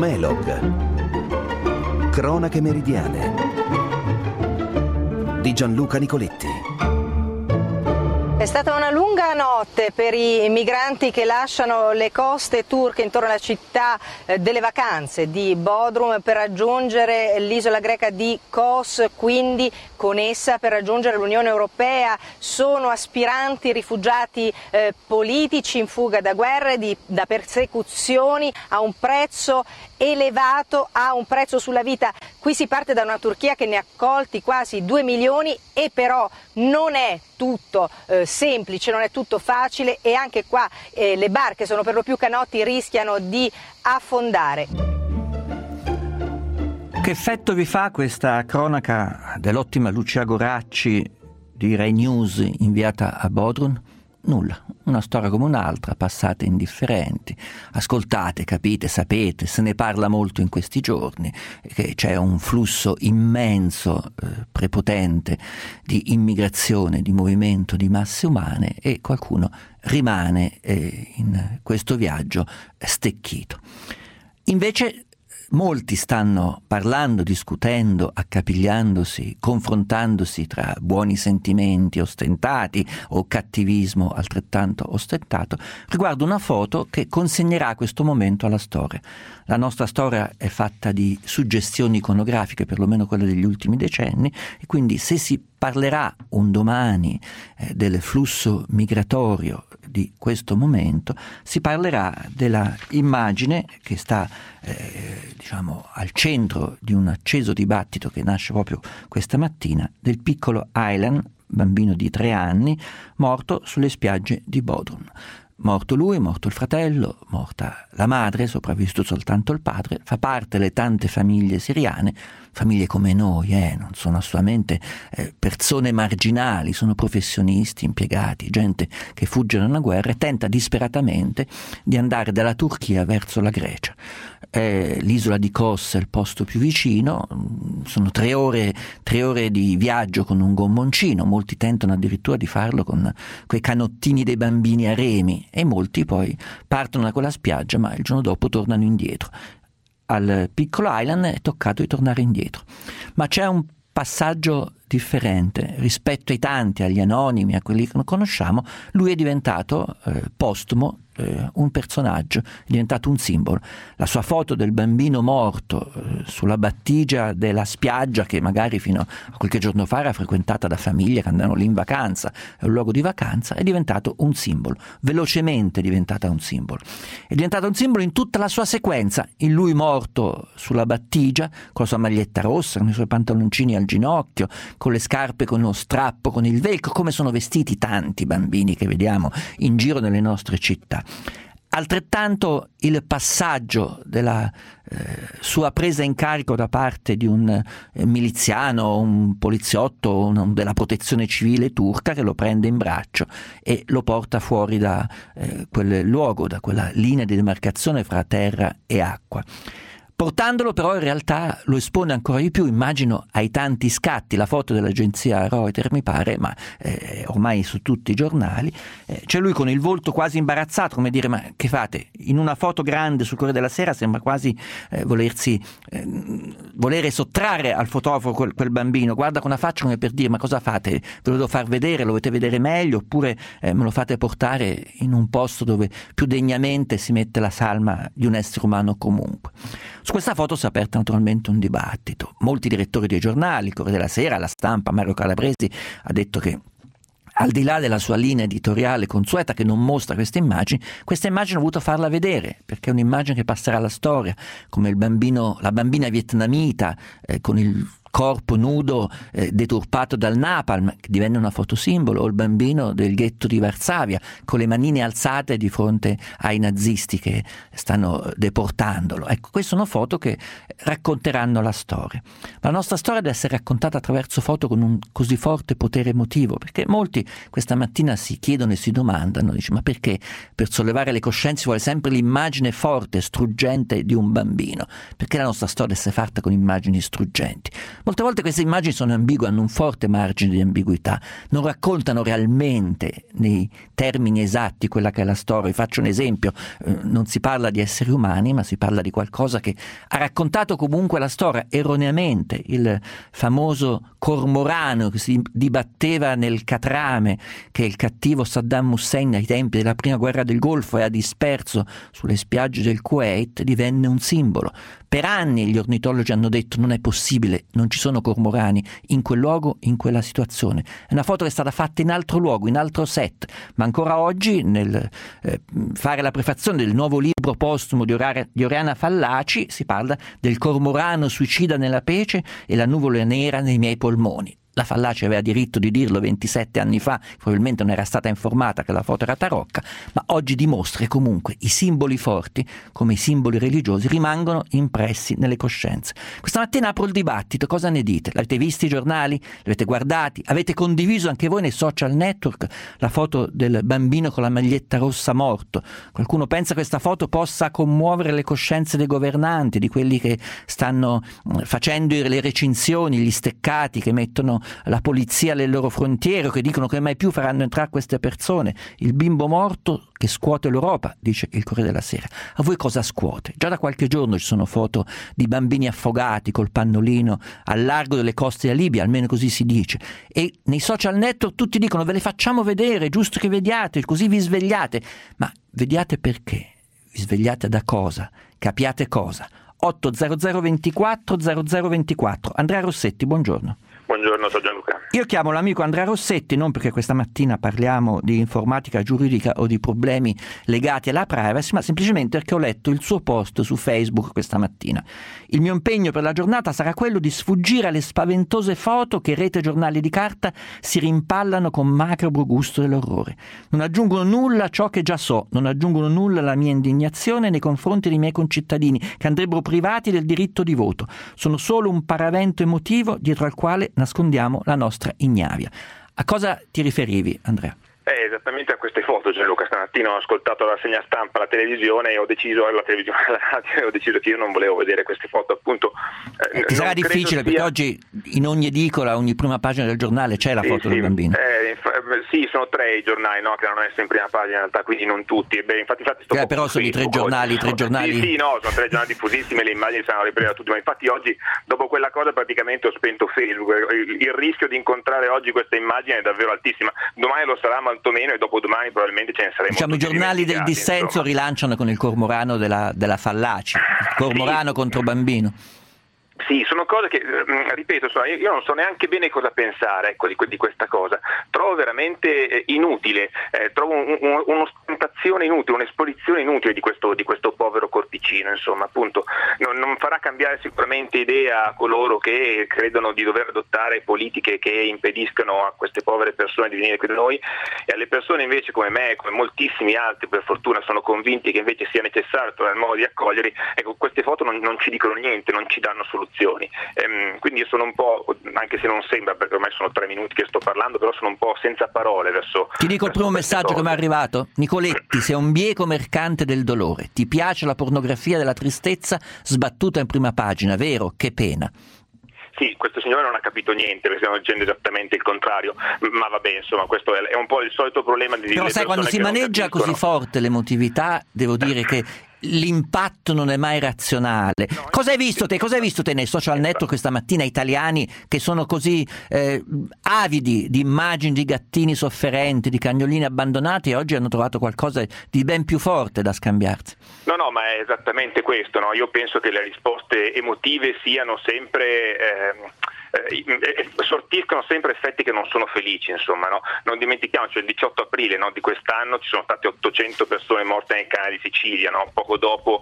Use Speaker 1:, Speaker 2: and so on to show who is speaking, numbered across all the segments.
Speaker 1: Melog. Cronache meridiane di Gianluca Nicoletti.
Speaker 2: È stata una lunga notte per i migranti che lasciano le coste turche intorno alla città delle vacanze di Bodrum per raggiungere l'isola greca di Kos, quindi con essa per raggiungere l'Unione Europea. Sono aspiranti rifugiati politici in fuga da guerre, da persecuzioni, a un prezzo elevato, a un prezzo sulla vita. Qui si parte da una Turchia che ne ha accolti quasi 2 milioni e però non è tutto semplice, non è tutto facile e anche qua le barche, sono per lo più canotti, rischiano di affondare.
Speaker 3: Che effetto vi fa questa cronaca dell'ottima Lucia Goracci di Rai News inviata a Bodrum? Nulla, una storia come un'altra, passate indifferenti. Ascoltate, capite, sapete, se ne parla molto in questi giorni, che c'è un flusso immenso, prepotente di immigrazione, di movimento di masse umane e qualcuno rimane in questo viaggio stecchito. Invece molti stanno parlando, discutendo, accapigliandosi, confrontandosi tra buoni sentimenti ostentati o cattivismo altrettanto ostentato riguardo una foto che consegnerà questo momento alla storia. La nostra storia è fatta di suggestioni iconografiche, perlomeno quelle degli ultimi decenni, e quindi se si parlerà un domani del flusso migratorio di questo momento, si parlerà della immagine che sta al centro di un acceso dibattito che nasce proprio questa mattina, del piccolo Aylan, bambino di 3 anni, morto sulle spiagge di Bodrum. Morto lui, morto il fratello, morta la madre, sopravvissuto soltanto il padre, fa parte delle tante famiglie siriane, famiglie come noi, non sono assolutamente persone marginali, sono professionisti, impiegati, gente che fugge da una guerra e tenta disperatamente di andare dalla Turchia verso la Grecia. L'isola di Kos è il posto più vicino, sono 3 ore di viaggio con un gommoncino, molti tentano addirittura di farlo con quei canottini dei bambini a remi e molti poi partono da quella spiaggia ma il giorno dopo tornano indietro. Al piccolo Aylan è toccato di tornare indietro, ma c'è un passaggio differente rispetto ai tanti, agli anonimi, a quelli che non conosciamo. Lui è diventato postumo un personaggio, è diventato un simbolo. La sua foto del bambino morto sulla battigia della spiaggia, che magari fino a qualche giorno fa era frequentata da famiglie che andavano lì in vacanza, è un luogo di vacanza, è diventato un simbolo, velocemente è diventata un simbolo. È diventato un simbolo in tutta la sua sequenza, in lui morto sulla battigia, con la sua maglietta rossa, con i suoi pantaloncini al ginocchio, con le scarpe con lo strappo, con il velcro, come sono vestiti tanti bambini che vediamo in giro nelle nostre città. Altrettanto il passaggio della sua presa in carico da parte di un miliziano, un poliziotto, della protezione civile turca che lo prende in braccio e lo porta fuori da quel luogo, da quella linea di demarcazione fra terra e acqua. Portandolo però in realtà lo espone ancora di più, immagino, ai tanti scatti. La foto dell'agenzia Reuters mi pare, ma ormai su tutti i giornali, c'è lui con il volto quasi imbarazzato, come dire: ma che fate? In una foto grande sul Corriere della Sera sembra quasi volere sottrarre al fotografo quel bambino. Guarda con una faccia come per dire: ma cosa fate? Ve lo devo far vedere, lo volete vedere meglio, oppure me lo fate portare in un posto dove più degnamente si mette la salma di un essere umano comunque. Su questa foto si è aperto naturalmente un dibattito. Molti direttori dei giornali, il Corriere della Sera, La Stampa, Mario Calabresi ha detto che al di là della sua linea editoriale consueta che non mostra queste immagini ho voluto farla vedere perché è un'immagine che passerà alla storia, come la bambina vietnamita con il corpo nudo deturpato dal napalm, che divenne una fotosimbolo, o il bambino del ghetto di Varsavia con le manine alzate di fronte ai nazisti che stanno deportandolo. Ecco, queste sono foto che racconteranno la storia. Ma la nostra storia deve essere raccontata attraverso foto con un così forte potere emotivo, perché molti questa mattina si chiedono e si domandano, ma perché per sollevare le coscienze vuole sempre l'immagine forte, struggente di un bambino? Perché la nostra storia deve essere fatta con immagini struggenti? Molte volte queste immagini sono ambigue, hanno un forte margine di ambiguità, non raccontano realmente nei termini esatti quella che è la storia. Vi faccio un esempio: non si parla di esseri umani, ma si parla di qualcosa che ha raccontato comunque la storia erroneamente. Il famoso cormorano che si dibatteva nel Catrame, che il cattivo Saddam Hussein ai tempi della prima guerra del Golfo e ha disperso sulle spiagge del Kuwait, divenne un simbolo. Per anni gli ornitologi hanno detto: non è possibile, non ci sono cormorani in quel luogo, in quella situazione. È una foto che è stata fatta in altro luogo, in altro set, ma ancora oggi nel fare la prefazione del nuovo libro postumo di Oriana Fallaci si parla del cormorano suicida nella pece e la nuvola nera nei miei polmoni. La Fallaci aveva diritto di dirlo 27 anni fa, probabilmente non era stata informata che la foto era tarocca, ma oggi dimostra che comunque i simboli forti, come i simboli religiosi, rimangono impressi nelle coscienze. Questa mattina apro il dibattito, cosa ne dite? L'avete visti i giornali? L'avete guardati? Avete condiviso anche voi nei social network la foto del bambino con la maglietta rossa morto? Qualcuno pensa che questa foto possa commuovere le coscienze dei governanti, di quelli che stanno facendo le recinzioni, gli steccati, che mettono la polizia alle loro frontiere, che dicono che mai più faranno entrare queste persone. Il bimbo morto che scuote l'Europa, dice il Corriere della Sera. A voi cosa scuote? Già da qualche giorno ci sono foto di bambini affogati col pannolino al largo delle coste della Libia, almeno così si dice, e nei social network tutti dicono: ve le facciamo vedere, è giusto che vediate, così vi svegliate. Ma vediate perché? Vi svegliate da cosa? Capiate cosa? 800 24 0024. Andrea Rossetti, buongiorno.
Speaker 4: Buongiorno, sono Gianluca.
Speaker 3: Io chiamo l'amico Andrea Rossetti non perché questa mattina parliamo di informatica giuridica o di problemi legati alla privacy, ma semplicemente perché ho letto il suo post su Facebook questa mattina. Il mio impegno per la giornata sarà quello di sfuggire alle spaventose foto che rete giornali di carta si rimpallano con macabro gusto dell'orrore. Non aggiungono nulla a ciò che già so, non aggiungono nulla alla mia indignazione nei confronti dei miei concittadini che andrebbero privati del diritto di voto. Sono solo un paravento emotivo dietro al quale nascondiamo la nostra ignavia. A cosa ti riferivi, Andrea?
Speaker 4: Esattamente a queste foto, Gianluca. Stamattina ho ascoltato la rassegna stampa, la televisione, e ho deciso che io non volevo vedere queste foto, appunto.
Speaker 3: Ti sarà difficile perché oggi in ogni edicola, ogni prima pagina del giornale c'è la foto del bambino.
Speaker 4: Sì, sono 3 i giornali, no, che hanno messo in prima pagina in realtà, quindi non tutti. Infatti sto
Speaker 3: però sono i 3 giornali.
Speaker 4: Sì, no, sono 3 giornali diffusissime, le immagini saranno riprese da tutti, ma infatti oggi, dopo quella cosa, praticamente ho spento Facebook. Il rischio di incontrare oggi questa immagine è davvero altissima. Domani lo sarà molto meno e dopodomani probabilmente ce ne saremo.
Speaker 3: Diciamo, i giornali del dissenso, insomma, rilanciano con il cormorano della Fallaci, il cormorano contro bambino.
Speaker 4: Sì, sono cose che, ripeto, io non so neanche bene cosa pensare, ecco, di questa cosa. Trovo veramente inutile, trovo un'ostentazione inutile, un'esposizione inutile di questo povero corpicino, insomma, appunto. Non farà cambiare sicuramente idea a coloro che credono di dover adottare politiche che impediscano a queste povere persone di venire qui da noi, e alle persone invece come me, come moltissimi altri, per fortuna, sono convinti che invece sia necessario trovare il modo di accoglierli. Ecco, queste foto non ci dicono niente, non ci danno soluzioni. Quindi io sono un po', anche se non sembra perché ormai sono 3 minuti che sto parlando, però sono un po' senza parole verso.
Speaker 3: Ti dico il primo messaggio che mi è arrivato. Nicoletti, sei un bieco mercante del dolore, ti piace la pornografia della tristezza sbattuta in prima pagina, vero? Che pena.
Speaker 4: Sì, questo signore non ha capito niente, perché stiamo dicendo esattamente il contrario, ma vabbè, insomma, questo è un po' il solito problema di.
Speaker 3: Però sai, quando si maneggia così forte l'emotività, devo dire che l'impatto non è mai razionale. No, cosa hai visto te nei social network questa mattina, italiani che sono così avidi di immagini di gattini sofferenti, di cagnolini abbandonati, e oggi hanno trovato qualcosa di ben più forte da scambiarsi?
Speaker 4: No, ma è esattamente questo, no? Io penso che le risposte emotive siano sempre sortiscono sempre effetti che non sono felici, insomma, no? Non dimentichiamoci, il 18 aprile, no, di quest'anno ci sono state 800 persone morte nel canale di Sicilia, no? Poco dopo,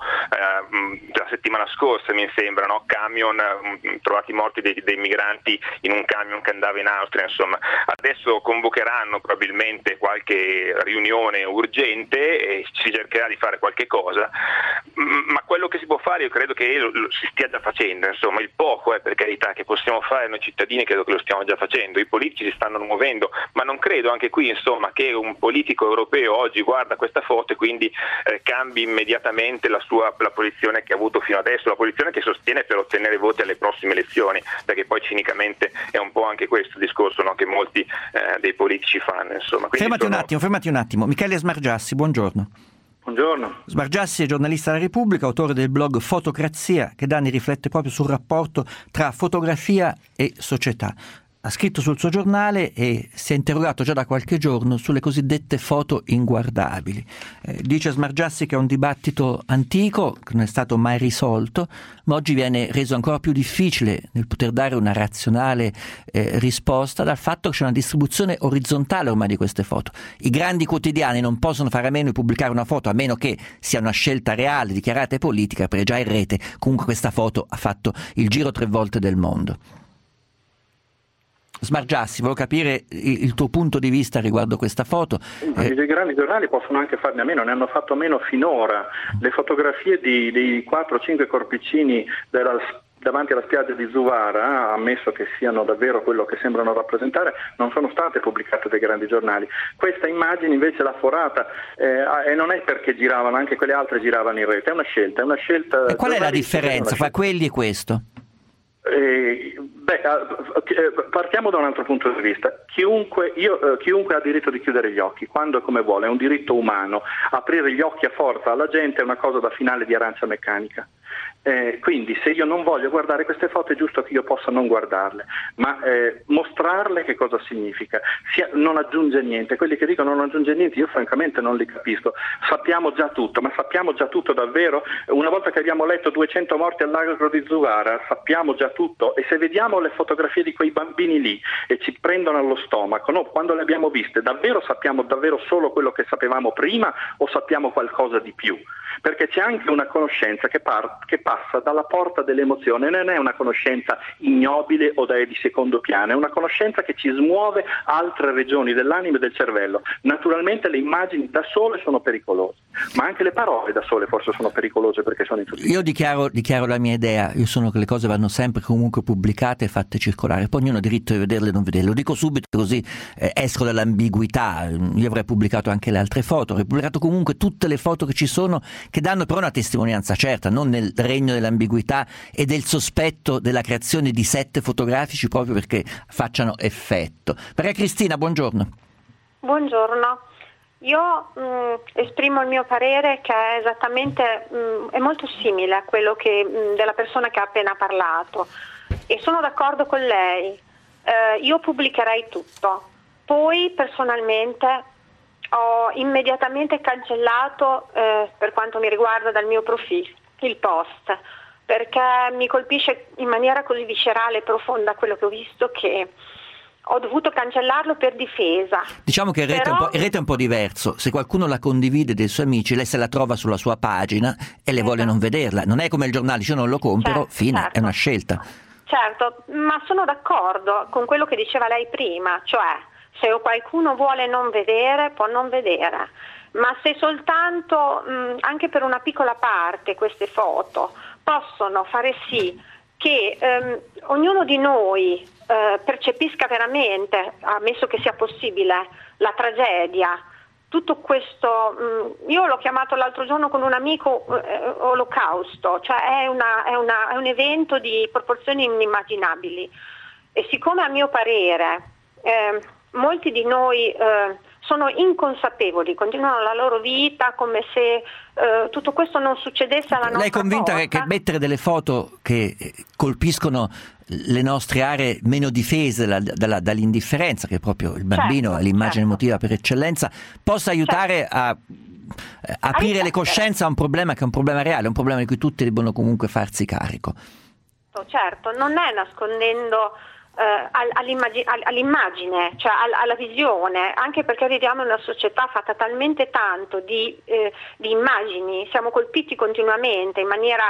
Speaker 4: la settimana scorsa mi sembra, no? Camion trovati morti dei migranti in un camion che andava in Austria, insomma. Adesso convocheranno probabilmente qualche riunione urgente e si cercherà di fare qualche cosa, ma quello che si può fare io credo che si stia già facendo, insomma, il poco, per carità, che possiamo fare fare noi cittadini, credo che lo stiamo già facendo, i politici si stanno muovendo, ma non credo anche qui insomma che un politico europeo oggi guarda questa foto e quindi cambi immediatamente la posizione che ha avuto fino adesso, la posizione che sostiene per ottenere voti alle prossime elezioni, perché poi cinicamente è un po' anche questo il discorso, no, che molti dei politici fanno, insomma.
Speaker 3: Fermati un attimo. Michele Smargiassi, buongiorno.
Speaker 5: Buongiorno.
Speaker 3: Smargiassi è giornalista della Repubblica, autore del blog Fotocrazia, che da anni riflette proprio sul rapporto tra fotografia e società. Ha scritto sul suo giornale e si è interrogato già da qualche giorno sulle cosiddette foto inguardabili. Dice Smargiassi che è un dibattito antico, che non è stato mai risolto, ma oggi viene reso ancora più difficile nel poter dare una razionale risposta dal fatto che c'è una distribuzione orizzontale ormai di queste foto. I grandi quotidiani non possono fare a meno di pubblicare una foto, a meno che sia una scelta reale, dichiarata e politica, perché già in rete comunque questa foto ha fatto il giro 3 volte del mondo. Smargiassi, volevo capire il tuo punto di vista riguardo questa foto.
Speaker 5: I grandi giornali possono anche farne a meno, ne hanno fatto a meno finora. Le fotografie dei 4-5 corpicini davanti alla spiaggia di Zuvara, ammesso che siano davvero quello che sembrano rappresentare, non sono state pubblicate dai grandi giornali. Questa immagine invece l'ha forata e non è perché giravano, anche quelle altre giravano in rete, è una scelta.
Speaker 3: E qual è la differenza fra quelli e questo?
Speaker 5: Partiamo da un altro punto di vista. Chiunque ha diritto di chiudere gli occhi quando e come vuole, è un diritto umano. Aprire gli occhi a forza alla gente è una cosa da finale di Arancia Meccanica. Quindi se io non voglio guardare queste foto è giusto che io possa non guardarle, ma mostrarle che cosa significa? Non aggiunge niente. Quelli che dicono non aggiunge niente io francamente non li capisco. Sappiamo già tutto, ma sappiamo già tutto davvero? Una volta che abbiamo letto 200 morti all'agro di Zuvara sappiamo già tutto, e se vediamo le fotografie di quei bambini lì e ci prendono allo stomaco, no? Quando le abbiamo viste davvero sappiamo davvero solo quello che sapevamo prima o sappiamo qualcosa di più? Perché c'è anche una conoscenza che passa dalla porta dell'emozione, non è una conoscenza ignobile o di secondo piano, è una conoscenza che ci smuove altre regioni dell'anima e del cervello. Naturalmente le immagini da sole sono pericolose, ma anche le parole da sole forse sono pericolose perché sono insufficienti.
Speaker 3: Io dichiaro la mia idea, io sono che le cose vanno sempre comunque pubblicate e fatte circolare, poi ognuno ha diritto di vederle e non vederle, lo dico subito così esco dall'ambiguità. Io avrei pubblicato anche le altre foto, avrei pubblicato comunque tutte le foto che ci sono, che danno però una testimonianza certa, non nel regno dell'ambiguità e del sospetto della creazione di set fotografici proprio perché facciano effetto. Maria Cristina, buongiorno.
Speaker 6: Buongiorno. Io esprimo il mio parere che è esattamente, è molto simile a quello della persona che ha appena parlato, e sono d'accordo con lei. Io pubblicherei tutto. Poi personalmente ho immediatamente cancellato, per quanto mi riguarda, dal mio profilo il post, perché mi colpisce in maniera così viscerale e profonda quello che ho visto che ho dovuto cancellarlo per difesa.
Speaker 3: Diciamo che il rete è un po' diverso. Se qualcuno la condivide dei suoi amici, lei se la trova sulla sua pagina e le vuole non vederla. Non è come il giornale, io non lo compro, fine, certo. È una scelta.
Speaker 6: Certo, ma sono d'accordo con quello che diceva lei prima, cioè se qualcuno vuole non vedere, può non vedere, ma se soltanto, anche per una piccola parte, queste foto possono fare sì che ognuno di noi percepisca veramente, ammesso che sia possibile, la tragedia, tutto questo, io l'ho chiamato l'altro giorno con un amico olocausto, cioè è un evento di proporzioni inimmaginabili, e siccome a mio parere molti di noi sono inconsapevoli, continuano la loro vita come se tutto questo non succedesse alla nostra
Speaker 3: Lei è convinta
Speaker 6: porta.
Speaker 3: che mettere delle foto che colpiscono le nostre aree meno difese dall'indifferenza, che è proprio il bambino è l'immagine emotiva per eccellenza, possa aiutare a aprire le coscienze a un problema che è un problema reale, un problema di cui tutti devono comunque farsi carico?
Speaker 6: Certo, non è nascondendo all'immagine, cioè alla visione, anche perché viviamo in una società fatta talmente tanto di immagini, siamo colpiti continuamente in maniera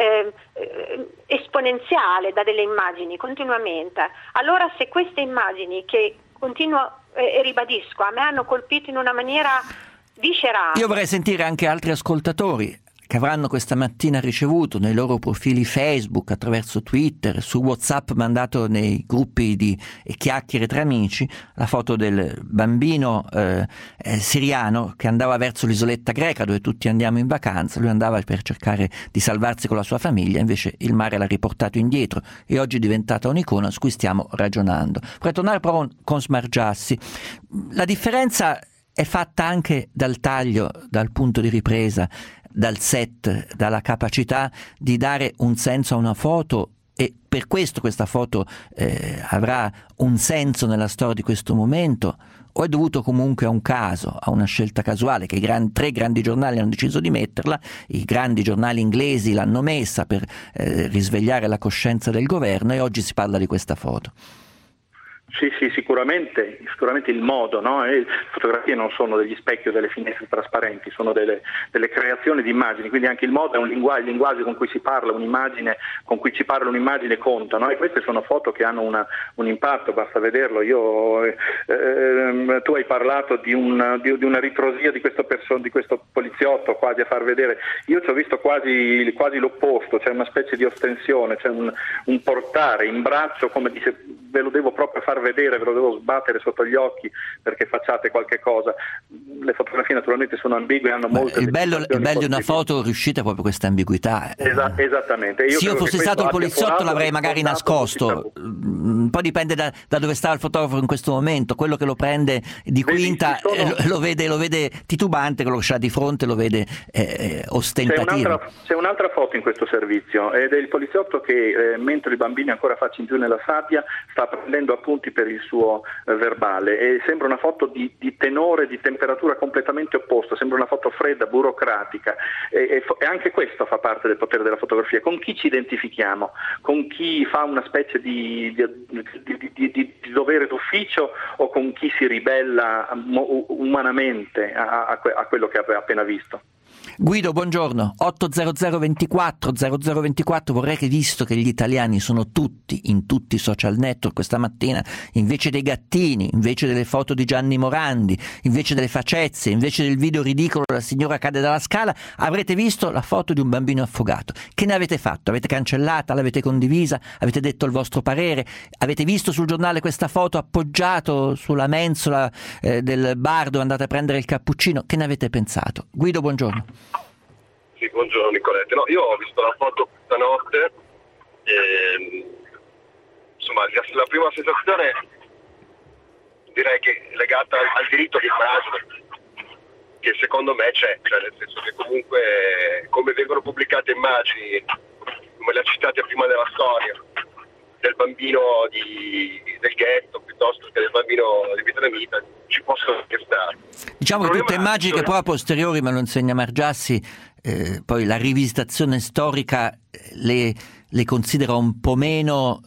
Speaker 6: esponenziale da delle immagini, continuamente. Allora se queste immagini, che continuo e ribadisco, a me hanno colpito in una maniera viscerale.
Speaker 3: Io vorrei sentire anche altri ascoltatori che avranno questa mattina ricevuto nei loro profili Facebook, attraverso Twitter, su WhatsApp mandato nei gruppi di chiacchiere tra amici, la foto del bambino siriano che andava verso l'isoletta greca dove tutti andiamo in vacanza. Lui andava per cercare di salvarsi con la sua famiglia, invece il mare l'ha riportato indietro e oggi è diventata un'icona su cui stiamo ragionando. Vorrei tornare però con Smargiassi. La differenza è fatta anche dal taglio, dal punto di ripresa, dal set, dalla capacità di dare un senso a una foto, e per questo questa foto avrà un senso nella storia di questo momento, o è dovuto comunque a un caso, a una scelta casuale che tre grandi giornali hanno deciso di metterla, i grandi giornali inglesi l'hanno messa per risvegliare la coscienza del governo, e oggi si parla di questa foto?
Speaker 5: Sì, sicuramente il modo, no? Le fotografie non sono degli specchi o delle finestre trasparenti, sono delle creazioni di immagini, quindi anche il modo è un linguaggio, il linguaggio con cui si parla un'immagine, con cui ci parla un'immagine conta, no? E queste sono foto che hanno un impatto, basta vederlo. Tu hai parlato di una ritrosia di questo poliziotto, quasi a far vedere. Io ci ho visto quasi l'opposto, c'è una specie di ostensione, c'è un portare in braccio, come dice, ve lo devo proprio far vedere, ve lo devo sbattere sotto gli occhi perché facciate qualche cosa. Le fotografie naturalmente sono ambigue, hanno molte.
Speaker 3: Il bello di una foto riuscita è proprio questa ambiguità.
Speaker 5: Esattamente.
Speaker 3: Se io fossi stato il poliziotto l'avrei magari nascosto. Un po' dipende da dove stava il fotografo in questo momento. Quello che lo prende di quinta lo vede titubante, quello che c'ha di fronte lo vede ostentativo.
Speaker 5: C'è un'altra foto in questo servizio ed è il poliziotto che mentre i bambini ancora facciano giù nella sabbia sta prendendo appunti per il suo verbale, e sembra una foto di tenore, di temperatura completamente opposta, sembra una foto fredda, burocratica, e anche questo fa parte del potere della fotografia. Con chi ci identifichiamo? Con chi fa una specie di dovere d'ufficio, o con chi si ribella umanamente a quello che aveva appena visto?
Speaker 3: Guido, buongiorno. 800 24 0024. Vorrei che, visto che gli italiani sono tutti in tutti i social network questa mattina, invece dei gattini, invece delle foto di Gianni Morandi, invece delle facezze, invece del video ridicolo la signora cade dalla scala, avrete visto la foto di un bambino affogato. Che ne avete fatto? Avete cancellata? L'avete condivisa? Avete detto il vostro parere? Avete visto sul giornale questa foto appoggiato sulla mensola del bar dove andate a prendere il cappuccino? Che ne avete pensato? Guido, buongiorno.
Speaker 7: Sì, buongiorno Nicolette. No, io ho visto la foto stanotte e insomma la prima sensazione direi che è legata al diritto di immagine, che secondo me c'è, cioè nel senso che comunque come vengono pubblicate immagini, come le ha citate prima della storia, del bambino del ghetto piuttosto che del bambino di Vietnamita, ci possono stare.
Speaker 3: Diciamo che tutte immagini che poi a posteriori, me lo insegna Margiassi, poi la rivisitazione storica le considera un po' meno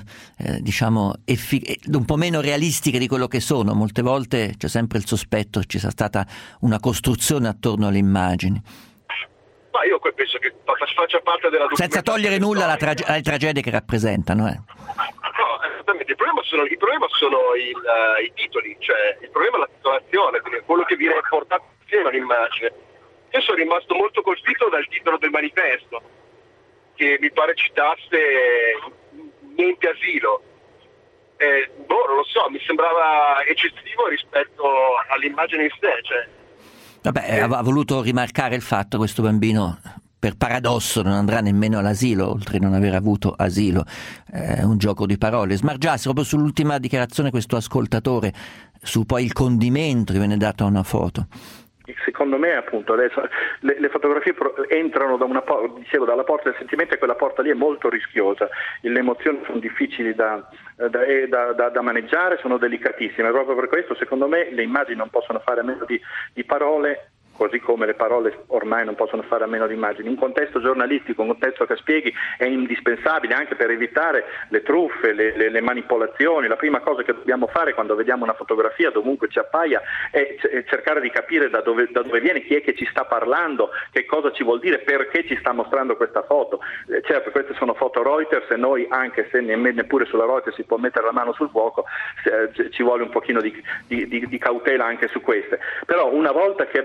Speaker 3: un po' meno realistiche di quello che sono. Molte volte c'è sempre il sospetto che ci sia stata una costruzione attorno alle immagini.
Speaker 7: Ma io penso che faccia parte della documentazione,
Speaker 3: senza togliere nulla alle tragedie che rappresentano.
Speaker 7: No, esattamente. Il problema sono i titoli, cioè il problema è la titolazione, quindi quello che viene portato insieme all'immagine. Io sono rimasto molto colpito dal titolo del manifesto, che mi pare citasse niente asilo. Non lo so, mi sembrava eccessivo rispetto all'immagine in sé. Cioè.
Speaker 3: Vabbè, ha voluto rimarcare il fatto che questo bambino, per paradosso, non andrà nemmeno all'asilo, oltre a non aver avuto asilo. È un gioco di parole. Smargiassi, proprio sull'ultima dichiarazione questo ascoltatore, su poi il condimento che viene dato a una foto.
Speaker 5: Secondo me appunto adesso le fotografie entrano dalla porta del sentimento, e quella porta lì è molto rischiosa. Le emozioni sono difficili da maneggiare, sono delicatissime. Proprio per questo secondo me le immagini non possono fare a meno di parole, così come le parole ormai non possono fare a meno di immagini. Un contesto giornalistico, un contesto che spieghi è indispensabile anche per evitare le truffe, le manipolazioni. La prima cosa che dobbiamo fare quando vediamo una fotografia, dovunque ci appaia, è cercare di capire da dove viene, chi è che ci sta parlando, che cosa ci vuol dire, perché ci sta mostrando questa foto. Certo, queste sono foto Reuters, e noi, anche se neppure sulla Reuters si può mettere la mano sul fuoco, ci vuole un pochino di cautela anche su queste. Però una volta che abbiamo attribuito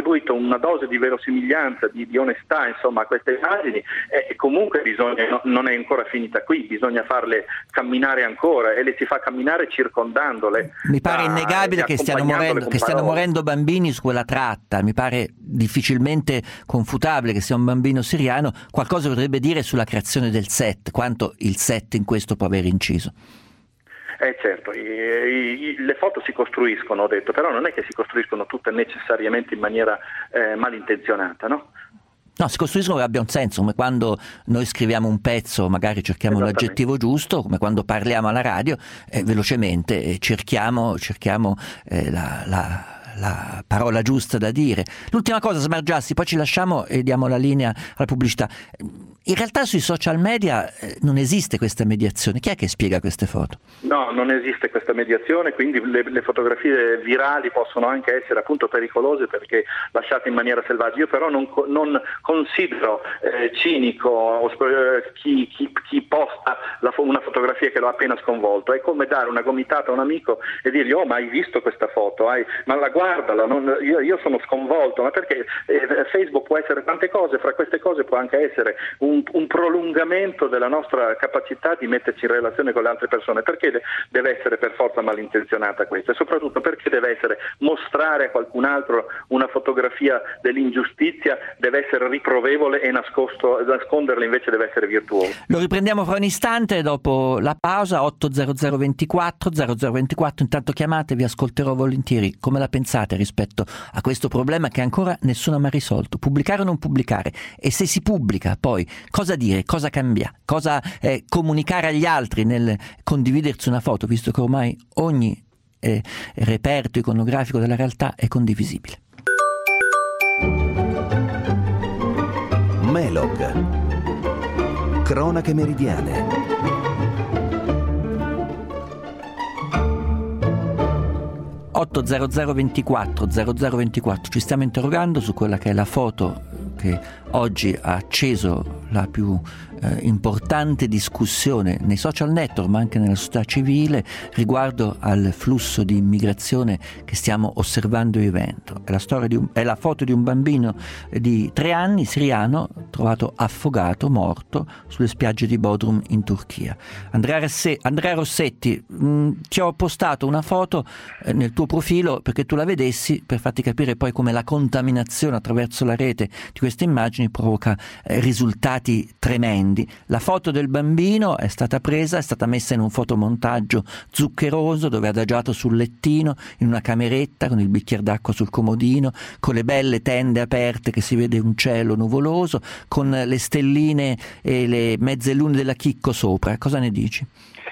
Speaker 5: attribuito una dose di verosimiglianza, di onestà, insomma, a queste immagini, e comunque non è ancora finita qui, bisogna farle camminare ancora, e le si fa camminare circondandole.
Speaker 3: Mi pare innegabile che stiano morendo bambini su quella tratta, mi pare difficilmente confutabile che sia un bambino siriano. Qualcosa potrebbe dire sulla creazione del set, quanto il set in questo può aver inciso.
Speaker 5: Certo, le foto si costruiscono, ho detto, però non è che si costruiscono tutte necessariamente in maniera malintenzionata, no?
Speaker 3: No, si costruiscono che abbia un senso, come quando noi scriviamo un pezzo, magari cerchiamo l'aggettivo giusto, come quando parliamo alla radio, velocemente cerchiamo la parola giusta da dire. L'ultima cosa, Smargiassi, poi ci lasciamo e diamo la linea alla pubblicità. In realtà sui social media non esiste questa mediazione. Chi è che spiega queste foto?
Speaker 5: No, non esiste questa mediazione, quindi le fotografie virali possono anche essere appunto pericolose perché lasciate in maniera selvaggia. Io però non considero cinico chi posta una fotografia che l'ha appena sconvolto. È come dare una gomitata a un amico e dirgli: oh, ma hai visto questa foto? Ma guardala, io sono sconvolto. Ma perché Facebook può essere tante cose, fra queste cose può anche essere un prolungamento della nostra capacità di metterci in relazione con le altre persone. Perché deve essere per forza malintenzionata questa? E soprattutto perché deve essere mostrare a qualcun altro una fotografia dell'ingiustizia, deve essere riprovevole e nasconderla invece deve essere virtuoso.
Speaker 3: Lo riprendiamo fra un istante dopo la pausa. 800 24 0024. Intanto chiamate, vi ascolterò volentieri. Come la pensate rispetto a questo problema che ancora nessuno ha mai risolto? Pubblicare o non pubblicare? E se si pubblica, poi cosa dire, cosa cambiare, cosa comunicare agli altri nel condividersi una foto, visto che ormai ogni reperto iconografico della realtà è condivisibile.
Speaker 1: Melog. Cronache meridiane.
Speaker 3: (0024) ci stiamo interrogando su quella che è la foto che oggi ha acceso la più importante discussione nei social network ma anche nella società civile riguardo al flusso di immigrazione che stiamo osservando e vivendo. È la foto di un bambino di 3 anni siriano trovato affogato, morto sulle spiagge di Bodrum in Turchia. Andrea Rossetti, ti ho postato una foto nel tuo profilo perché tu la vedessi, per farti capire poi come la contaminazione attraverso la rete di queste immagini provoca risultati tremendi. La foto del bambino è stata messa in un fotomontaggio zuccheroso dove è adagiato sul lettino in una cameretta con il bicchiere d'acqua sul comodino, con le belle tende aperte che si vede un cielo nuvoloso, con le stelline e le mezze lune della Chicco sopra. Cosa ne dici?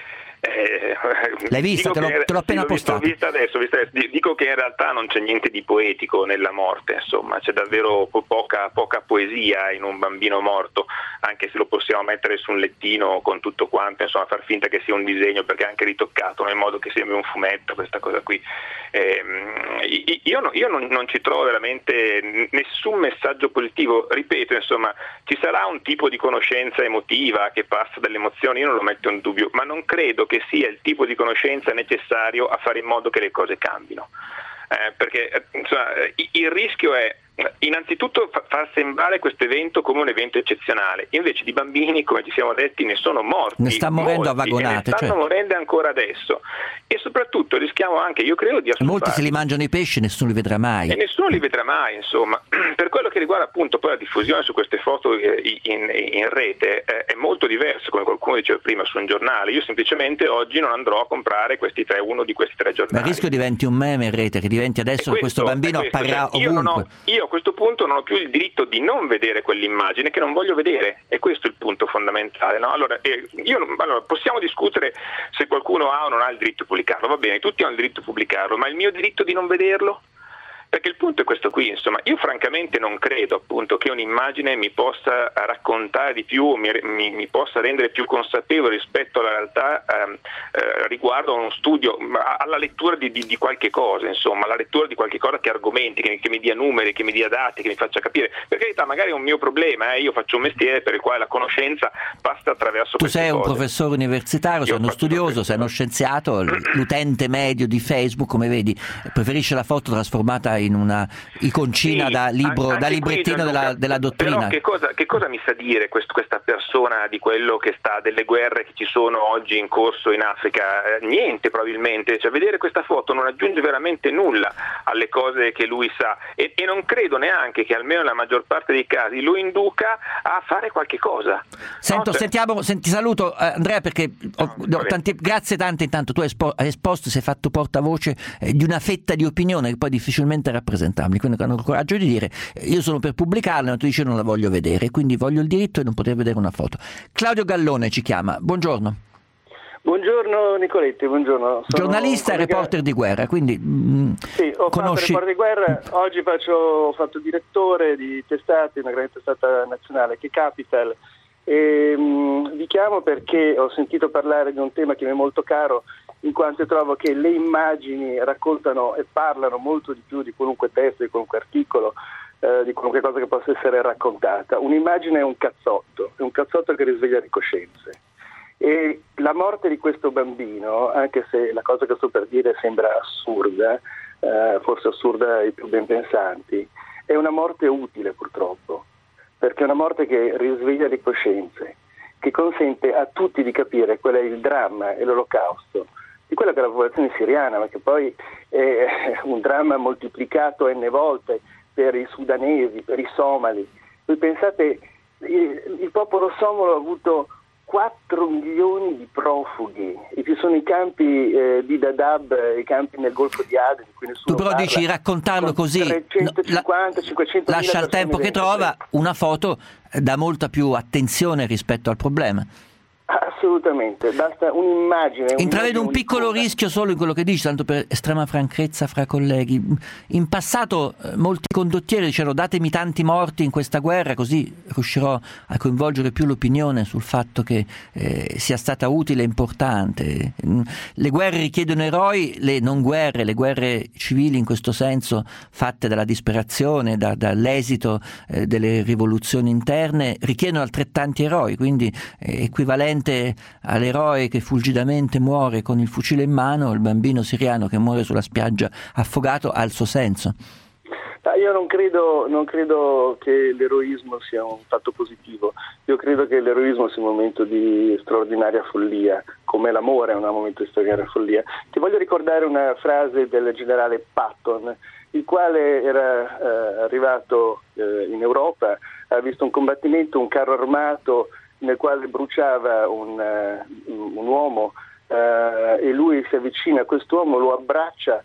Speaker 3: L'hai vista? Te l'ho appena postato.
Speaker 4: Vista adesso. Dico che in realtà non c'è niente di poetico nella morte, insomma, c'è davvero poca poesia in un bambino morto, anche se lo possiamo mettere su un lettino con tutto quanto, insomma, far finta che sia un disegno perché è anche ritoccato nel modo che sembri un fumetto, questa cosa qui. Io non ci trovo veramente nessun messaggio positivo, ripeto, insomma, ci sarà un tipo di conoscenza emotiva che passa dalle emozioni, io non lo metto in dubbio, ma non credo che sia il tipo di conoscenza necessario a fare in modo che le cose cambino, perché insomma, il rischio è innanzitutto far sembrare questo evento come un evento eccezionale, invece di bambini, come ci siamo detti, ne sono morti,
Speaker 3: ne sta morendo a vagonate,
Speaker 4: ne stanno morendo ancora adesso, e soprattutto rischiamo anche, io credo, di assolutamente
Speaker 3: molti se li mangiano i pesci e nessuno li vedrà mai,
Speaker 4: insomma. Per quello che riguarda appunto poi la diffusione su queste foto in rete, è molto diverso, come qualcuno diceva prima su un giornale. Io semplicemente oggi non andrò a comprare uno di questi 3 giornali.
Speaker 3: Ma il rischio diventi un meme in rete, che diventi adesso che questo bambino apparirà ovunque.
Speaker 4: Io a questo punto non ho più il diritto di non vedere quell'immagine che non voglio vedere, e questo è il punto fondamentale, no? Allora, possiamo discutere se qualcuno ha o non ha il diritto di pubblicarlo, va bene, tutti hanno il diritto di pubblicarlo, ma il mio diritto di non vederlo? Perché il punto è questo qui, insomma, io francamente non credo appunto che un'immagine mi possa raccontare di più, mi possa rendere più consapevole rispetto alla realtà riguardo a uno studio, alla lettura di qualche cosa, insomma, alla lettura di qualche cosa che argomenti, che mi dia numeri, che mi dia dati, che mi faccia capire. Per carità, magari è un mio problema, io faccio un mestiere per il quale la conoscenza passa attraverso queste cose.
Speaker 3: Tu sei un professore universitario, sei uno studioso, sei uno scienziato, l'utente medio di Facebook, come vedi, preferisce la foto trasformata in una iconcina da librettino della dottrina.
Speaker 4: Però che cosa mi sa dire questa persona di quello che sta, delle guerre che ci sono oggi in corso in Africa? Niente, probabilmente. Cioè, vedere questa foto non aggiunge veramente nulla alle cose che lui sa, e non credo neanche che almeno nella maggior parte dei casi lo induca a fare qualche cosa.
Speaker 3: Ti saluto Andrea, perché grazie tante. Intanto tu hai esposto, sei fatto portavoce di una fetta di opinione che poi difficilmente è rappresentabile, quindi hanno il coraggio di dire io sono per pubblicarla, ma tu dici non la voglio vedere, quindi voglio il diritto di non poter vedere una foto. Claudio Gallone ci chiama, buongiorno.
Speaker 8: Buongiorno Nicoletti, buongiorno. Sono
Speaker 3: giornalista e reporter di guerra, quindi
Speaker 8: sì, ho
Speaker 3: conosci...
Speaker 8: fatto reporter di guerra, oggi ho fatto direttore di testate, una grande testata nazionale che è Capital, e vi chiamo perché ho sentito parlare di un tema che mi è molto caro, in quanto trovo che le immagini raccontano e parlano molto di più di qualunque testo, di qualunque articolo, di qualunque cosa che possa essere raccontata. Un'immagine è un cazzotto che risveglia le coscienze. E la morte di questo bambino, anche se la cosa che sto per dire sembra assurda, forse assurda ai più ben pensanti, è una morte utile purtroppo, perché è una morte che risveglia le coscienze, che consente a tutti di capire qual è il dramma e l'olocausto di quella che è la popolazione siriana, ma che poi è un dramma moltiplicato n volte per i sudanesi, per i somali. Voi pensate, il popolo somalo ha avuto 4 milioni di profughi e ci sono i campi di Dadaab, i campi nel Golfo di Aden.
Speaker 3: Tu però dici raccontarlo così,
Speaker 8: 500
Speaker 3: lascia il tempo che trova, una foto dà molta più attenzione rispetto al problema.
Speaker 8: Assolutamente, basta un'immagine.
Speaker 3: Intravedo un piccolo rischio solo in quello che dici, tanto per estrema franchezza fra colleghi. In passato molti condottieri dicevano datemi tanti morti in questa guerra, così riuscirò a coinvolgere più l'opinione sul fatto che sia stata utile e importante. Le guerre richiedono eroi, le non guerre, le guerre civili in questo senso, fatte dalla disperazione, dall'esito delle rivoluzioni interne, richiedono altrettanti eroi, quindi equivalente all'eroe che fulgidamente muore con il fucile in mano, il bambino siriano che muore sulla spiaggia affogato ha il suo senso.
Speaker 8: Io non credo che l'eroismo sia un fatto positivo, io credo che l'eroismo sia un momento di straordinaria follia, come l'amore è un momento di straordinaria follia. Ti voglio ricordare una frase del generale Patton, il quale era arrivato in Europa, ha visto un combattimento, un carro armato nel quale bruciava un uomo e lui si avvicina a quest'uomo, lo abbraccia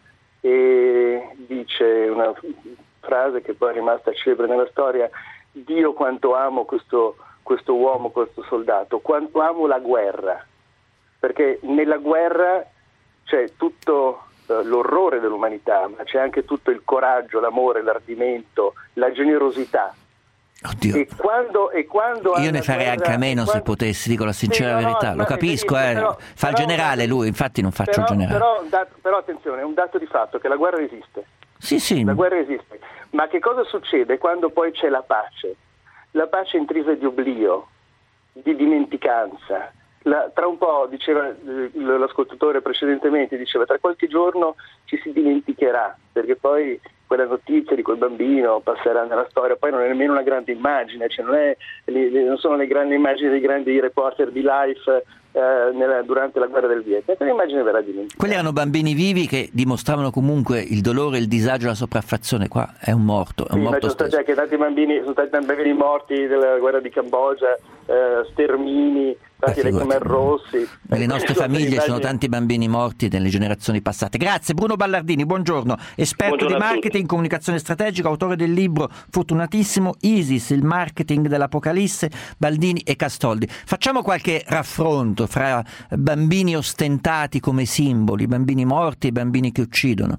Speaker 8: e dice una frase che poi è rimasta celebre nella storia: Dio quanto amo questo uomo, questo soldato, quanto amo la guerra, perché nella guerra c'è tutto l'orrore dell'umanità, ma c'è anche tutto il coraggio, l'amore, l'ardimento, la generosità.
Speaker 3: Oddio.
Speaker 8: E quando
Speaker 3: io ne farei anche a meno se potessi, dico la sincera verità, lo capisco, fa il generale lui, infatti non faccio il generale.
Speaker 8: Però attenzione, è un dato di fatto che la guerra esiste.
Speaker 3: Sì.
Speaker 8: La guerra esiste, ma che cosa succede quando poi c'è la pace? La pace intrisa di oblio, di dimenticanza. Tra un po', diceva l'ascoltatore precedentemente, diceva tra qualche giorno ci si dimenticherà, perché poi quella notizia di quel bambino passerà nella storia, poi non è nemmeno una grande immagine, cioè non sono le grandi immagini dei grandi reporter di Life durante la guerra del Vietnam, l'immagine verrà dimenticata.
Speaker 3: Quelli erano bambini vivi che dimostravano comunque il dolore, il disagio, la sopraffazione. Qua è un morto, è un morto stesso.
Speaker 8: Sono stati tanti bambini morti della guerra di Cambogia, stermini, dai Khmer Rossi.
Speaker 3: Nelle nostre famiglie sono tanti bambini morti nelle generazioni passate. Grazie. Bruno Ballardini, buongiorno, esperto di marketing, comunicazione strategica, autore del libro fortunatissimo ISIS, il marketing dell'Apocalisse, Baldini e Castoldi. Facciamo qualche raffronto fra bambini ostentati come simboli, bambini morti e bambini che uccidono.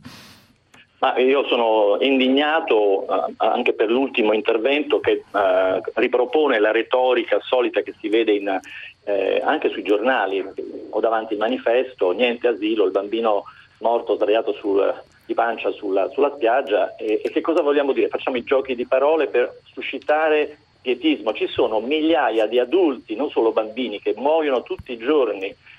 Speaker 9: Ma io sono indignato anche per l'ultimo intervento che ripropone la retorica solita che si vede anche sui giornali o davanti al Manifesto: niente asilo, il bambino morto sdraiato di pancia sulla spiaggia. E che cosa vogliamo dire? Facciamo i giochi di parole per suscitare pietismo. Ci sono migliaia di adulti, non solo bambini, che muoiono tutti i giorni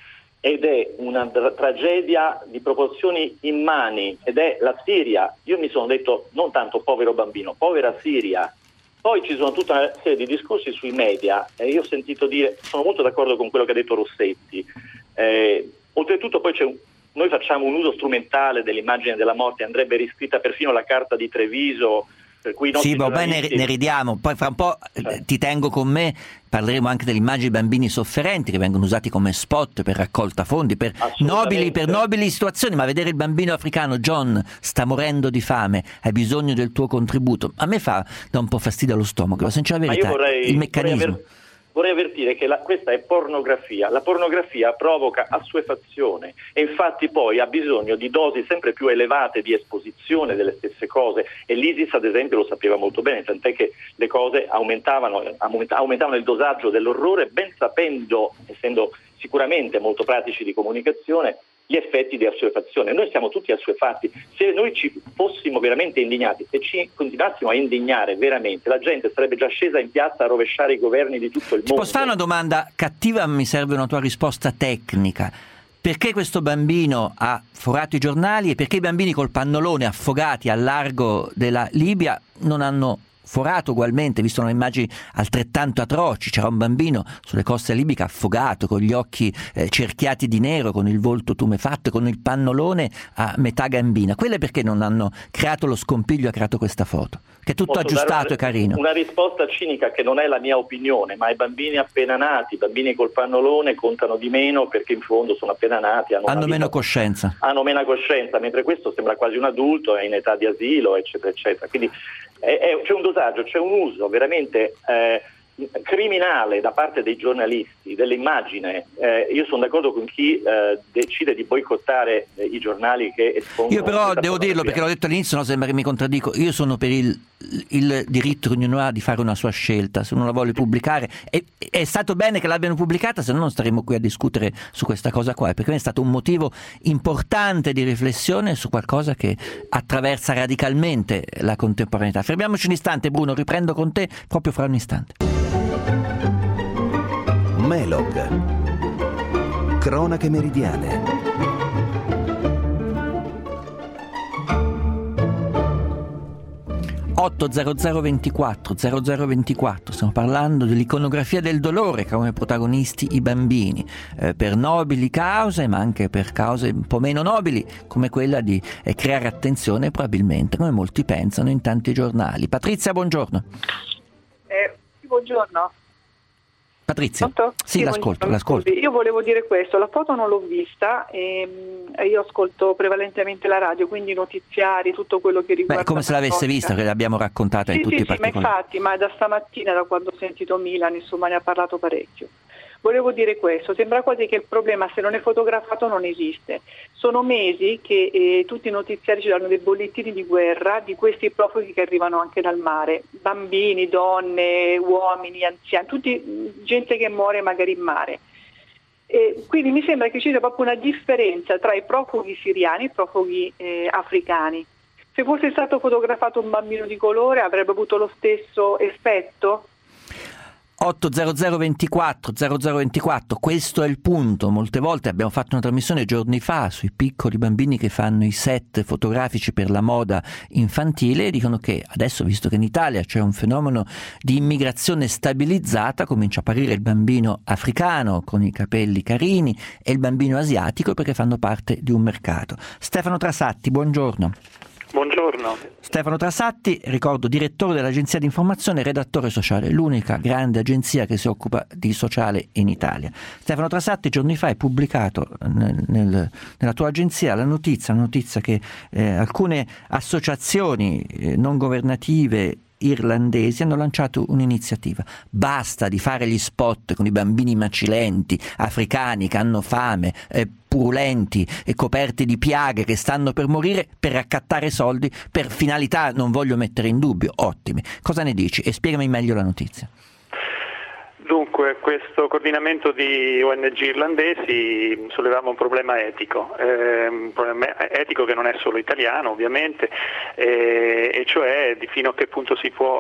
Speaker 9: ed è una tragedia di proporzioni immani, ed è la Siria. Io mi sono detto non tanto povero bambino, povera Siria. Poi ci sono tutta una serie di discorsi sui media e io ho sentito dire, sono molto d'accordo con quello che ha detto Rossetti. Oltretutto poi noi facciamo un uso strumentale dell'immagine della morte, andrebbe riscritta perfino la Carta di Treviso, per cui
Speaker 3: sì, vabbè, ne ridiamo, poi fra un po' ti tengo con me, parleremo anche dell'immagine di bambini sofferenti che vengono usati come spot per raccolta fondi, per nobili situazioni, ma vedere il bambino africano, John sta morendo di fame, hai bisogno del tuo contributo, a me dà un po' fastidio allo stomaco, se c'è la verità, il meccanismo.
Speaker 9: Vorrei avvertire che questa è pornografia. La pornografia provoca assuefazione e infatti poi ha bisogno di dosi sempre più elevate di esposizione delle stesse cose, e l'ISIS ad esempio lo sapeva molto bene, tant'è che le cose aumentavano il dosaggio dell'orrore, ben sapendo, essendo sicuramente molto pratici di comunicazione, gli effetti di assuefazione. Noi siamo tutti assuefatti. Se noi ci fossimo veramente indignati, se ci continuassimo a indignare veramente, la gente sarebbe già scesa in piazza a rovesciare i governi di tutto il mondo.
Speaker 3: Ti posso fare una domanda cattiva, mi serve una tua risposta tecnica. Perché questo bambino ha forato i giornali e perché i bambini col pannolone affogati al largo della Libia non hanno forato ugualmente, visto le immagini altrettanto atroci? C'era un bambino sulle coste libiche affogato, con gli occhi cerchiati di nero, con il volto tumefatto, con il pannolone a metà gambina. Quelle perché non hanno creato lo scompiglio e ha creato questa foto? Che è tutto aggiustato e carino.
Speaker 9: Una risposta cinica che non è la mia opinione, ma i bambini appena nati, i bambini col pannolone contano di meno perché in fondo sono appena nati,
Speaker 3: hanno meno coscienza.
Speaker 9: Hanno meno coscienza, mentre questo sembra quasi un adulto, è in età di asilo, eccetera, eccetera. Quindi c'è un dosaggio, c'è un uso veramente criminale da parte dei giornalisti dell'immagine. Io sono d'accordo con chi decide di boicottare i giornali che espongono.
Speaker 3: Io però devo dirlo, perché l'ho detto all'inizio, no, sembra che mi contraddico. Io sono per il diritto che ognuno ha di fare una sua scelta. Se non la vuole pubblicare, è stato bene che l'abbiano pubblicata, se no non staremo qui a discutere su questa cosa qua, perché è stato un motivo importante di riflessione su qualcosa che attraversa radicalmente la contemporaneità. Fermiamoci un istante, Bruno, riprendo con te proprio fra un istante.
Speaker 1: Melog. Cronache meridiane. (80024) stiamo parlando dell'iconografia del dolore che ha come protagonisti i bambini, per nobili cause ma anche per cause un po' meno nobili, come quella di creare attenzione, probabilmente, come molti pensano, in tanti giornali. Patrizia, buongiorno.
Speaker 10: Buongiorno.
Speaker 3: Patrizia,
Speaker 10: Pronto?
Speaker 3: sì, l'ascolto.
Speaker 10: Io volevo dire questo, la foto non l'ho vista e io ascolto prevalentemente la radio, quindi notiziari, tutto quello che riguarda.
Speaker 3: Come se l'avesse vista, che l'abbiamo raccontata in tutti i particolari.
Speaker 10: Ma infatti, ma da stamattina, da quando ho sentito Milan, insomma, ne ha parlato parecchio. Volevo dire questo, sembra quasi che il problema, se non è fotografato, non esiste. Sono mesi che tutti i notiziari ci danno dei bollettini di guerra di questi profughi che arrivano anche dal mare, bambini, donne, uomini, anziani, gente che muore magari in mare. Quindi mi sembra che ci sia proprio una differenza tra i profughi siriani e i profughi africani. Se fosse stato fotografato un bambino di colore avrebbe avuto lo stesso effetto?
Speaker 3: 80024, questo è il punto. Molte volte abbiamo fatto una trasmissione giorni fa sui piccoli bambini che fanno i set fotografici per la moda infantile e dicono che adesso, visto che in Italia c'è un fenomeno di immigrazione stabilizzata, comincia a apparire il bambino africano con i capelli carini e il bambino asiatico perché fanno parte di un mercato. Stefano Trasatti, buongiorno.
Speaker 11: Buongiorno.
Speaker 3: Stefano Trasatti, ricordo, direttore dell'agenzia di informazione e redattore sociale, l'unica grande agenzia che si occupa di sociale in Italia. Stefano Trasatti, giorni fa hai pubblicato nella tua agenzia la notizia che alcune associazioni non governative irlandesi hanno lanciato un'iniziativa. Basta di fare gli spot con i bambini macilenti africani che hanno fame, purulenti e coperti di piaghe che stanno per morire, per raccattare soldi per finalità, non voglio mettere in dubbio, ottime. Cosa ne dici? E spiegami meglio la notizia.
Speaker 11: Dunque, questo coordinamento di ONG irlandesi sollevava un problema etico che non è solo italiano ovviamente, e cioè di fino a che punto si può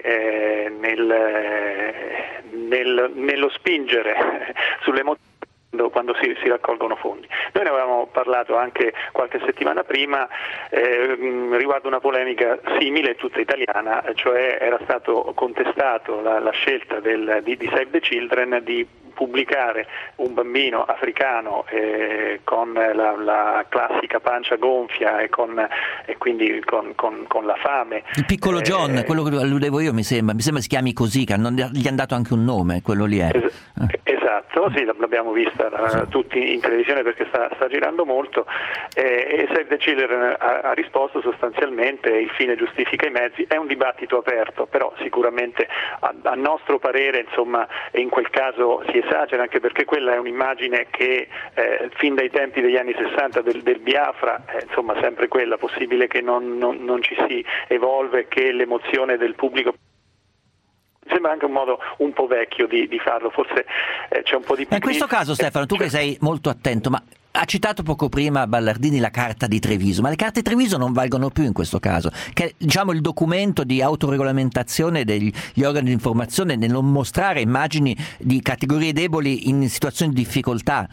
Speaker 11: arrivare nello spingere sulle quando si raccolgono fondi. Noi ne avevamo parlato anche qualche settimana prima riguardo una polemica simile, tutta italiana, cioè era stato contestato la scelta di Save the Children di pubblicare un bambino africano con la classica pancia gonfia e quindi con la fame. Il piccolo John, quello che alludevo io, mi sembra si chiami così, che gli hanno dato anche un nome, quello lì è. Esatto, sì, l'abbiamo vista tutti in televisione perché sta girando molto, e Save the Children ha risposto sostanzialmente: il fine giustifica i mezzi. È un dibattito aperto, però sicuramente a nostro parere, insomma, in quel caso si esagera, anche perché quella è un'immagine che fin dai tempi degli anni 60 del Biafra, insomma, sempre quella, possibile che non ci si evolve, che l'emozione del pubblico. Sembra anche un modo un po' vecchio di farlo, forse c'è un po' di... In questo caso, Stefano, tu che sei molto attento, ma ha citato poco prima Ballardini la carta di Treviso, ma le carte di Treviso non valgono più in questo caso, che è, diciamo, il documento di autoregolamentazione degli organi di informazione nel non mostrare immagini di categorie deboli in situazioni di difficoltà.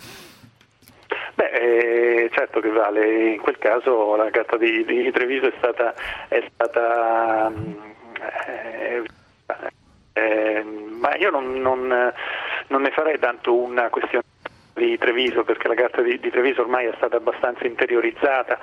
Speaker 11: Certo che vale, in quel caso la carta di Treviso è stata ma io non ne farei tanto una questione di Treviso, perché la carta di Treviso ormai è stata abbastanza interiorizzata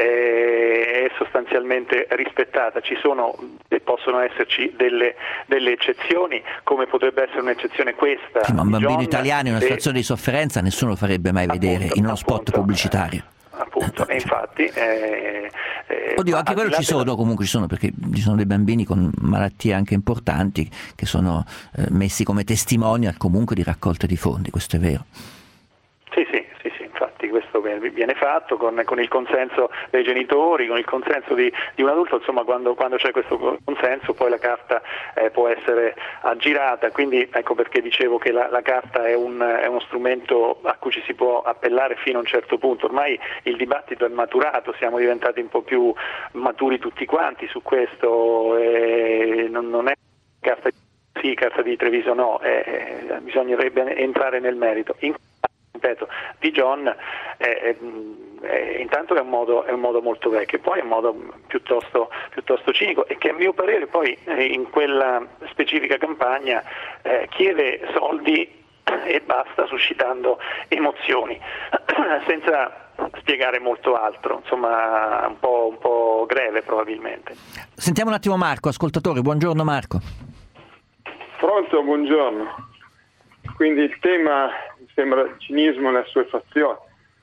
Speaker 11: e sostanzialmente rispettata. Ci sono e possono esserci delle eccezioni, come potrebbe essere un'eccezione questa.
Speaker 1: Sì, ma un bambino italiano in una situazione di sofferenza nessuno lo farebbe mai vedere in uno spot pubblicitario.
Speaker 11: Appunto, e infatti
Speaker 1: oddio, anche quello ci sono, perché ci sono dei bambini con malattie anche importanti che sono messi come testimonial comunque di raccolte di fondi, questo è vero.
Speaker 11: Sì, infatti questo viene fatto con il consenso dei genitori, con il consenso di un adulto, insomma quando c'è questo consenso poi la carta può essere aggirata, quindi ecco perché dicevo che la carta è uno strumento a cui ci si può appellare fino a un certo punto. Ormai il dibattito è maturato, siamo diventati un po' più maturi tutti quanti su questo, non è carta di Treviso no, bisognerebbe entrare nel merito. Ripeto, di John intanto è un modo molto vecchio, poi è un modo piuttosto cinico, e che a mio parere poi in quella specifica campagna chiede soldi e basta, suscitando emozioni senza spiegare molto altro, insomma un po' greve probabilmente.
Speaker 1: Sentiamo un attimo Marco, ascoltatore. Buongiorno Marco.
Speaker 12: Pronto, buongiorno. Quindi il tema sembra cinismo nelle sue fazioni.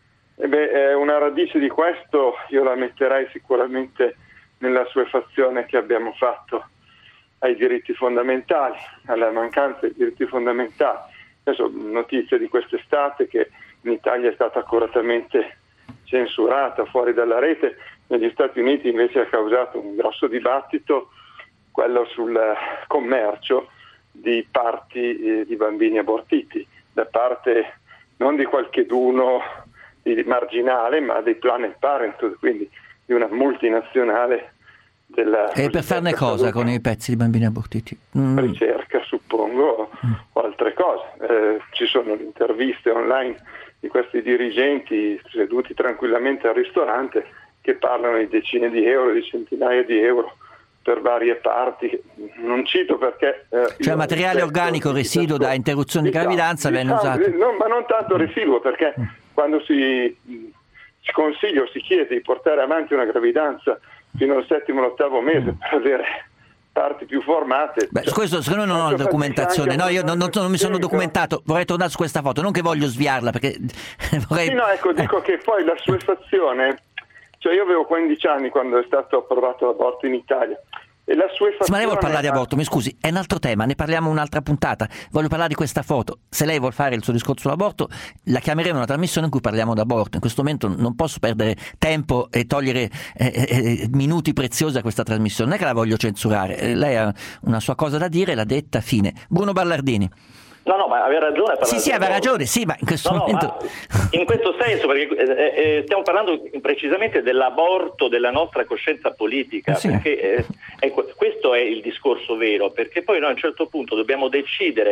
Speaker 12: Una radice di questo io la metterei sicuramente nella sua fazione che abbiamo fatto ai diritti fondamentali, alla mancanza dei diritti fondamentali. Adesso notizia di quest'estate che in Italia è stata accuratamente censurata fuori dalla rete, negli Stati Uniti invece ha causato un grosso dibattito quello sul commercio di parti di bambini abortiti da parte non di qualcheduno marginale, ma dei Planned Parenthood, quindi di una multinazionale della...
Speaker 1: E per farne cosa con i pezzi di bambini abortiti?
Speaker 12: Ricerca, suppongo, o altre cose. Ci sono interviste online di questi dirigenti seduti tranquillamente al ristorante che parlano di decine di euro, di centinaia di euro per varie parti, non cito perché...
Speaker 1: cioè materiale organico residuo da interruzione di gravidanza venne usato?
Speaker 12: No, ma non tanto residuo, perché quando si consiglia o si chiede di portare avanti una gravidanza fino al 7° o l'8° mese per avere parti più formate...
Speaker 1: Beh, su questo secondo me non ho documentazione, no, io non mi sono documentato, vorrei tornare su questa foto, non che voglio sviarla, perché vorrei...
Speaker 12: Sì, no, ecco, dico che poi la suefazione... Cioè io avevo 15 anni quando è stato approvato l'aborto in Italia e la suefazione...
Speaker 1: Ma lei vuol parlare di aborto? Mi scusi, è un altro tema, ne parliamo un'altra puntata. Voglio parlare di questa foto. Se lei vuol fare il suo discorso sull'aborto, la chiameremo una trasmissione in cui parliamo d'aborto. In questo momento non posso perdere tempo e togliere minuti preziosi a questa trasmissione. Non è che la voglio censurare. Lei ha una sua cosa da dire, l'ha detta, fine. Bruno Ballardini.
Speaker 9: No, ma aveva ragione.
Speaker 1: Sì, aveva ragione, sì, ma in questo momento...
Speaker 9: in questo senso, perché stiamo parlando precisamente dell'aborto della nostra coscienza politica, sì. Perché questo è il discorso vero, perché poi noi a un certo punto dobbiamo decidere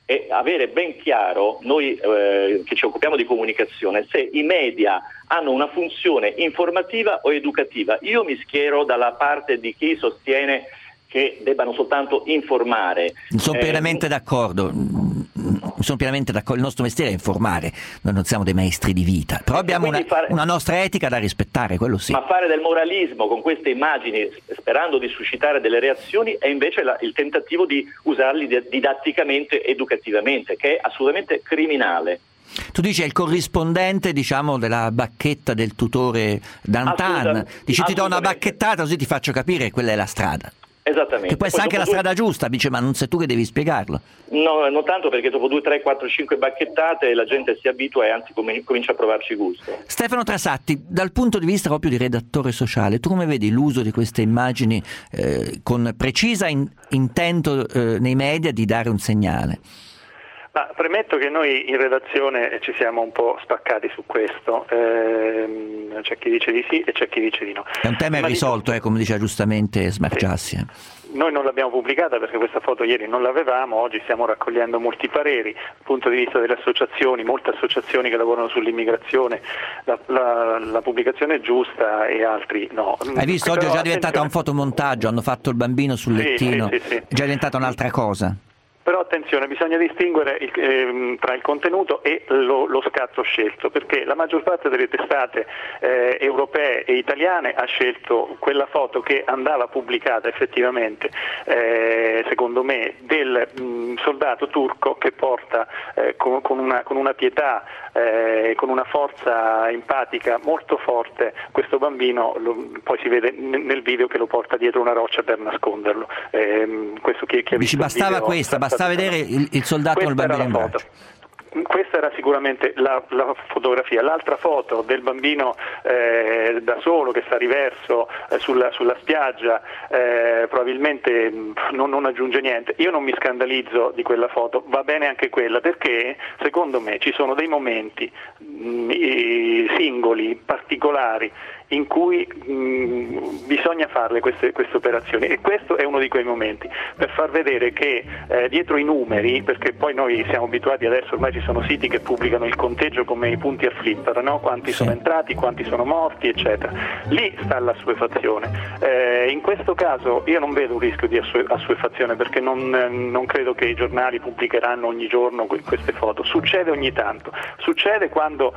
Speaker 9: e avere ben chiaro, noi che ci occupiamo di comunicazione, se i media hanno una funzione informativa o educativa. Io mi schiero dalla parte di chi sostiene che debbano soltanto informare.
Speaker 3: Sono pienamente d'accordo. Sono pienamente d'accordo, il nostro mestiere è informare, noi non siamo dei maestri di vita, però abbiamo una nostra etica da rispettare, quello sì.
Speaker 9: Ma fare del moralismo con queste immagini sperando di suscitare delle reazioni è invece il tentativo di usarli didatticamente, educativamente, che è assolutamente criminale.
Speaker 3: Tu dici è il corrispondente, diciamo, della bacchetta del tutore Dantan, dici ti do una bacchettata così ti faccio capire che quella è la strada.
Speaker 9: Esattamente.
Speaker 3: Che può essere anche la strada giusta, dice, ma non sei tu che devi spiegarlo.
Speaker 9: No, non tanto, perché dopo 2, 3, 4, 5 bacchettate la gente si abitua e anzi comincia a provarci gusto.
Speaker 3: Stefano Trasatti, dal punto di vista proprio di redattore sociale, tu come vedi l'uso di queste immagini con precisa intento nei media di dare un segnale?
Speaker 11: Ma premetto che noi in redazione ci siamo un po' spaccati su questo, c'è chi dice di sì e c'è chi dice di no.
Speaker 3: È un tema irrisolto, come diceva giustamente Smargiassi.
Speaker 11: Sì. Noi non l'abbiamo pubblicata perché questa foto ieri non l'avevamo, oggi stiamo raccogliendo molti pareri dal punto di vista delle associazioni, molte associazioni che lavorano sull'immigrazione, la pubblicazione è giusta e altri no.
Speaker 3: Hai visto, oggi è già diventata un fotomontaggio, hanno fatto il bambino sul lettino, sì. È già diventata un'altra cosa.
Speaker 11: Però attenzione, bisogna distinguere tra il contenuto e lo scatto scelto, perché la maggior parte delle testate europee e italiane ha scelto quella foto che andava pubblicata effettivamente, secondo me, del soldato turco che porta con una pietà, con una forza empatica molto forte questo bambino, poi si vede nel video che lo porta dietro una roccia per nasconderlo. Questo chi ha visto
Speaker 3: bastava
Speaker 11: il video,
Speaker 3: basta vedere il soldato con il bambino in braccio.
Speaker 11: Questa era sicuramente la fotografia. L'altra foto del bambino da solo che sta riverso sulla spiaggia probabilmente non aggiunge niente. Io non mi scandalizzo di quella foto, va bene anche quella, perché secondo me ci sono dei momenti singoli, particolari, in cui bisogna farle queste operazioni, e questo è uno di quei momenti per far vedere che dietro i numeri, perché poi noi siamo abituati adesso, ormai ci sono siti che pubblicano il conteggio come i punti a flipper, no? Quanti sono entrati, quanti sono morti, eccetera. Lì sta l'assuefazione. In questo caso io non vedo un rischio di assuefazione, perché non credo che i giornali pubblicheranno ogni giorno queste foto. Succede ogni tanto, succede quando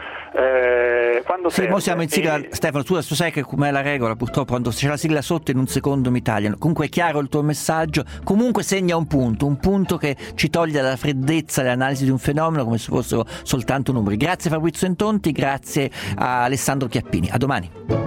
Speaker 3: sì, noi siamo in sigla, Stefano, tu sai che com'è la regola, purtroppo quando c'è la sigla sotto in un secondo mi tagliano. Comunque è chiaro il tuo messaggio, comunque segna un punto che ci toglie dalla freddezza dell'analisi di un fenomeno come se fossero soltanto numeri. Grazie Fabrizio Entonti, grazie a Alessandro Chiappini, a domani.